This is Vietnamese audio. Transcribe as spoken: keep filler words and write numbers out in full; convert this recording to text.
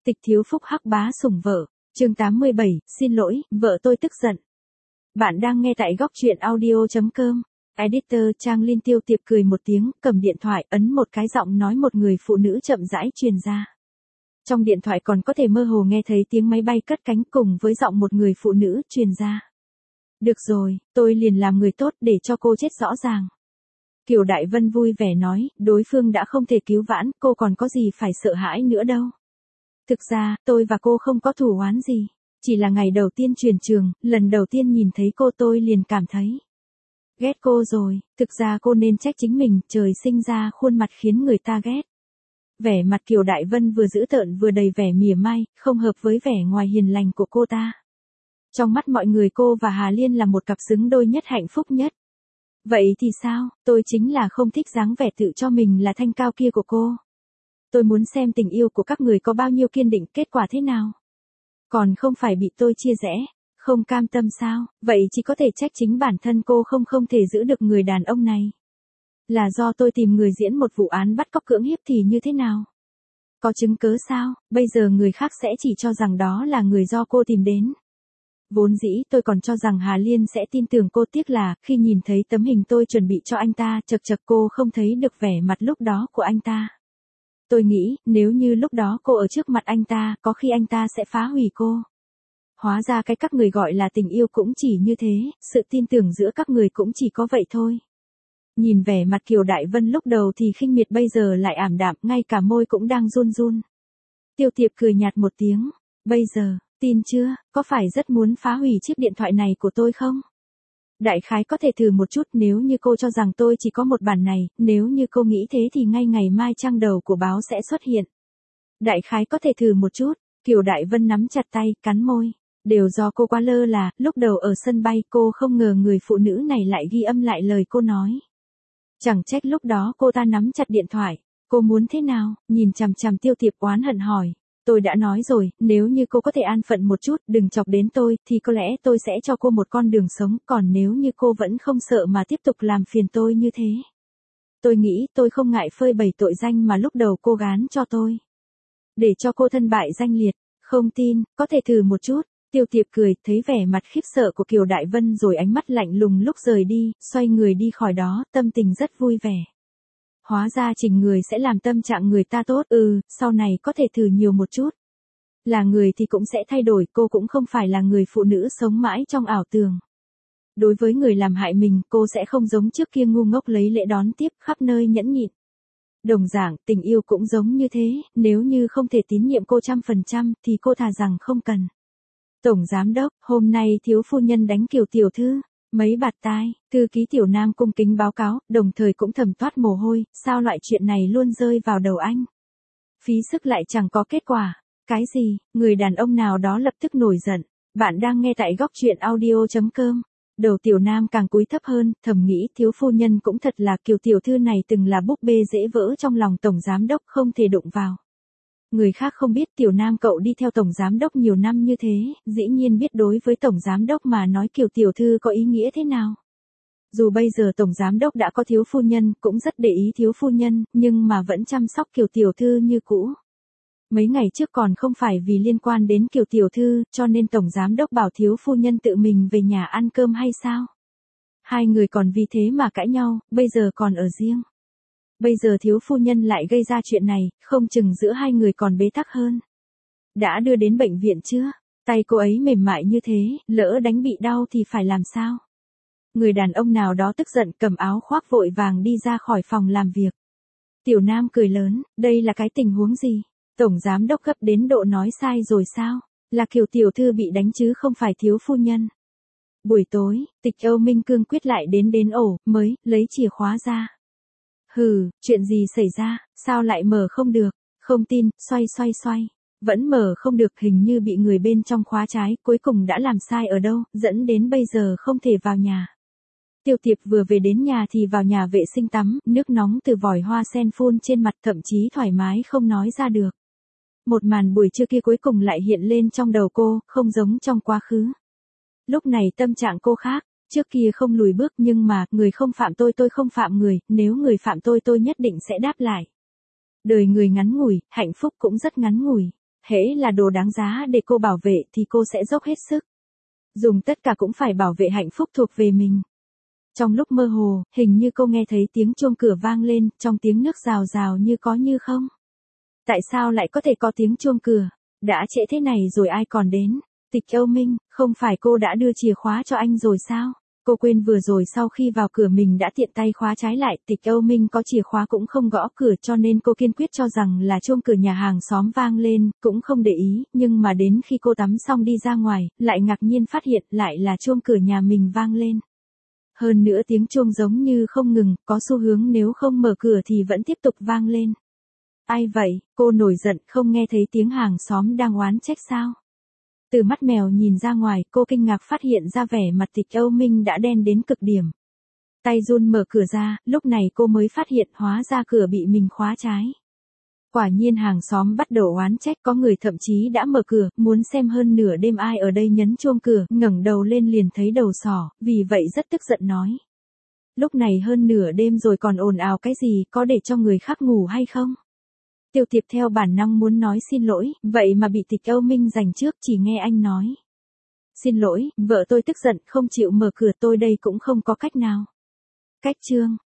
Tịch thiếu phúc hắc bá sủng vợ, chương tám mươi bảy, xin lỗi, vợ tôi tức giận. Bạn đang nghe tại góc truyện audio chấm com. Editor Trang Linh Tiêu Tiệp cười một tiếng, cầm điện thoại, ấn một cái giọng nói một người phụ nữ chậm rãi truyền ra. Trong điện thoại còn có thể mơ hồ nghe thấy tiếng máy bay cất cánh cùng với giọng một người phụ nữ truyền ra. Được rồi, tôi liền làm người tốt để cho cô chết rõ ràng. Kiều Đại Vân vui vẻ nói, đối phương đã không thể cứu vãn, cô còn có gì phải sợ hãi nữa đâu. Thực ra, tôi và cô không có thù oán gì. Chỉ là ngày đầu tiên chuyển trường, lần đầu tiên nhìn thấy cô tôi liền cảm thấy ghét cô rồi. Thực ra cô nên trách chính mình, trời sinh ra khuôn mặt khiến người ta ghét. Vẻ mặt Kiều Đại Vân vừa dữ tợn vừa đầy vẻ mỉa mai, không hợp với vẻ ngoài hiền lành của cô ta. Trong mắt mọi người cô và Hà Liên là một cặp xứng đôi nhất, hạnh phúc nhất. Vậy thì sao, tôi chính là không thích dáng vẻ tự cho mình là thanh cao kia của cô. Tôi muốn xem tình yêu của các người có bao nhiêu kiên định, kết quả thế nào. Còn không phải bị tôi chia rẽ, không cam tâm sao, vậy chỉ có thể trách chính bản thân cô không không thể giữ được người đàn ông này. Là do tôi tìm người diễn một vụ án bắt cóc cưỡng hiếp thì như thế nào? Có chứng cớ sao, bây giờ người khác sẽ chỉ cho rằng đó là người do cô tìm đến. Vốn dĩ tôi còn cho rằng Hà Liên sẽ tin tưởng cô, tiếc là, khi nhìn thấy tấm hình tôi chuẩn bị cho anh ta, chật chật cô không thấy được vẻ mặt lúc đó của anh ta. Tôi nghĩ, nếu như lúc đó cô ở trước mặt anh ta, có khi anh ta sẽ phá hủy cô. Hóa ra cái các người gọi là tình yêu cũng chỉ như thế, sự tin tưởng giữa các người cũng chỉ có vậy thôi. Nhìn vẻ mặt Kiều Đại Vân lúc đầu thì khinh miệt, bây giờ lại ảm đạm, ngay cả môi cũng đang run run. Tiêu Tiệp cười nhạt một tiếng, bây giờ, tin chưa, có phải rất muốn phá hủy chiếc điện thoại này của tôi không? Đại khái có thể thử một chút, nếu như cô cho rằng tôi chỉ có một bản này, nếu như cô nghĩ thế thì ngay ngày mai trang đầu của báo sẽ xuất hiện. Đại khái có thể thử một chút, Kiều Đại Vân nắm chặt tay, cắn môi. Đều do cô quá lơ là, lúc đầu ở sân bay cô không ngờ người phụ nữ này lại ghi âm lại lời cô nói. Chẳng trách lúc đó cô ta nắm chặt điện thoại, cô muốn thế nào, nhìn chằm chằm Tiêu Tiệp oán hận hỏi. Tôi đã nói rồi, nếu như cô có thể an phận một chút, đừng chọc đến tôi, thì có lẽ tôi sẽ cho cô một con đường sống, còn nếu như cô vẫn không sợ mà tiếp tục làm phiền tôi như thế. Tôi nghĩ tôi không ngại phơi bày tội danh mà lúc đầu cô gán cho tôi. Để cho cô thân bại danh liệt, không tin, có thể thử một chút. Tiêu Tiệp cười, thấy vẻ mặt khiếp sợ của Kiều Đại Vân rồi ánh mắt lạnh lùng lúc rời đi, xoay người đi khỏi đó, tâm tình rất vui vẻ. Hóa ra chỉnh người sẽ làm tâm trạng người ta tốt, ừ, sau này có thể thử nhiều một chút. Là người thì cũng sẽ thay đổi, cô cũng không phải là người phụ nữ sống mãi trong ảo tưởng. Đối với người làm hại mình, cô sẽ không giống trước kia ngu ngốc lấy lễ đón tiếp, khắp nơi nhẫn nhịn. Đồng dạng, tình yêu cũng giống như thế, nếu như không thể tín nhiệm cô trăm phần trăm, thì cô thà rằng không cần. Tổng Giám Đốc, hôm nay thiếu phu nhân đánh Kiều tiểu thư. Mấy bạt tai, thư ký Tiểu Nam cung kính báo cáo, đồng thời cũng thầm toát mồ hôi, sao loại chuyện này luôn rơi vào đầu anh. Phí sức lại chẳng có kết quả. Cái gì, người đàn ông nào đó lập tức nổi giận. Bạn đang nghe tại góc truyện audio chấm com. Đầu Tiểu Nam càng cúi thấp hơn, thầm nghĩ thiếu phu nhân cũng thật là, Kiều tiểu thư này từng là búp bê dễ vỡ trong lòng Tổng Giám Đốc, không thể đụng vào. Người khác không biết Tiểu Nam cậu đi theo Tổng Giám Đốc nhiều năm như thế, dĩ nhiên biết đối với Tổng Giám Đốc mà nói Kiều tiểu thư có ý nghĩa thế nào. Dù bây giờ Tổng Giám Đốc đã có thiếu phu nhân, cũng rất để ý thiếu phu nhân, nhưng mà vẫn chăm sóc Kiều tiểu thư như cũ. Mấy ngày trước còn không phải vì liên quan đến Kiều tiểu thư, cho nên Tổng Giám Đốc bảo thiếu phu nhân tự mình về nhà ăn cơm hay sao? Hai người còn vì thế mà cãi nhau, bây giờ còn ở riêng. Bây giờ thiếu phu nhân lại gây ra chuyện này, không chừng giữa hai người còn bế tắc hơn. Đã đưa đến bệnh viện chưa? Tay cô ấy mềm mại như thế, lỡ đánh bị đau thì phải làm sao? Người đàn ông nào đó tức giận cầm áo khoác vội vàng đi ra khỏi phòng làm việc. Tiểu Nam cười lớn, đây là cái tình huống gì? Tổng Giám Đốc gấp đến độ nói sai rồi sao? Là Kiều tiểu thư bị đánh chứ không phải thiếu phu nhân. Buổi tối, Tịch Âu Minh cương quyết lại đến đến ổ, mới, lấy chìa khóa ra. Hừ, chuyện gì xảy ra, sao lại mở không được, không tin, xoay xoay xoay, vẫn mở không được, hình như bị người bên trong khóa trái, cuối cùng đã làm sai ở đâu, dẫn đến bây giờ không thể vào nhà. Tiêu Tiệp vừa về đến nhà thì vào nhà vệ sinh tắm, nước nóng từ vòi hoa sen phun trên mặt, thậm chí thoải mái không nói ra được. Một màn buổi trưa kia cuối cùng lại hiện lên trong đầu cô, không giống trong quá khứ. Lúc này tâm trạng cô khác. Trước kia không lùi bước nhưng mà, người không phạm tôi tôi không phạm người, nếu người phạm tôi tôi nhất định sẽ đáp lại. Đời người ngắn ngủi, hạnh phúc cũng rất ngắn ngủi. hễ là đồ đáng giá để cô bảo vệ thì cô sẽ dốc hết sức. Dùng tất cả cũng phải bảo vệ hạnh phúc thuộc về mình. Trong lúc mơ hồ, hình như cô nghe thấy tiếng chuông cửa vang lên, trong tiếng nước rào rào như có như không. Tại sao lại có thể có tiếng chuông cửa? Đã trễ thế này rồi ai còn đến? Tịch Âu Minh, không phải cô đã đưa chìa khóa cho anh rồi sao? Cô quên vừa rồi sau khi vào cửa mình đã tiện tay khóa trái lại. Tịch Âu Minh có chìa khóa cũng không gõ cửa cho nên cô kiên quyết cho rằng là chuông cửa nhà hàng xóm vang lên, cũng không để ý, nhưng mà đến khi cô tắm xong đi ra ngoài, lại ngạc nhiên phát hiện lại là chuông cửa nhà mình vang lên. Hơn nữa tiếng chuông giống như không ngừng, có xu hướng nếu không mở cửa thì vẫn tiếp tục vang lên. Ai vậy? Cô nổi giận, không nghe thấy tiếng hàng xóm đang oán trách sao? Từ mắt mèo nhìn ra ngoài, cô kinh ngạc phát hiện ra vẻ mặt Tịch Âu Minh đã đen đến cực điểm. Tay run mở cửa ra, lúc này cô mới phát hiện hóa ra cửa bị mình khóa trái. Quả nhiên hàng xóm bắt đầu oán trách, có người thậm chí đã mở cửa, muốn xem hơn nửa đêm ai ở đây nhấn chuông cửa, ngẩng đầu lên liền thấy đầu sỏ, vì vậy rất tức giận nói. Lúc này hơn nửa đêm rồi còn ồn ào cái gì, có để cho người khác ngủ hay không? Tiêu Tiệp theo bản năng muốn nói xin lỗi, vậy mà bị Tịch Âu Minh giành trước, chỉ nghe anh nói. Xin lỗi, vợ tôi tức giận không chịu mở cửa, tôi đây cũng không có cách nào. Cách chương